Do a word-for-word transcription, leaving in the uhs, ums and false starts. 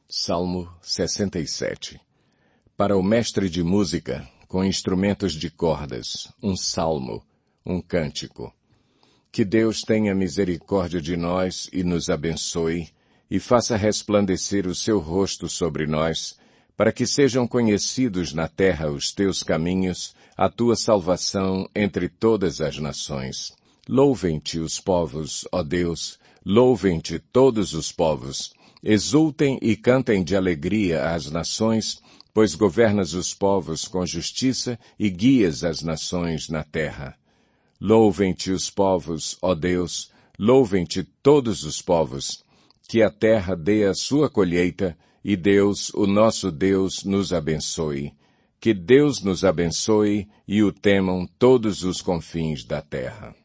Salmo sessenta e sete. Para o mestre de música, com instrumentos de cordas, um salmo, um cântico. Que Deus tenha misericórdia de nós e nos abençoe, e faça resplandecer o seu rosto sobre nós, para que sejam conhecidos na terra os teus caminhos, a tua salvação entre todas as nações. Louvem-te os povos, ó Deus, louvem-te todos os povos. Exultem e cantem de alegria as nações, pois governas os povos com justiça e guias as nações na terra. Louvem-te os povos, ó Deus, louvem-te todos os povos, que a terra dê a sua colheita, e Deus, o nosso Deus, nos abençoe. Que Deus nos abençoe e o temam todos os confins da terra.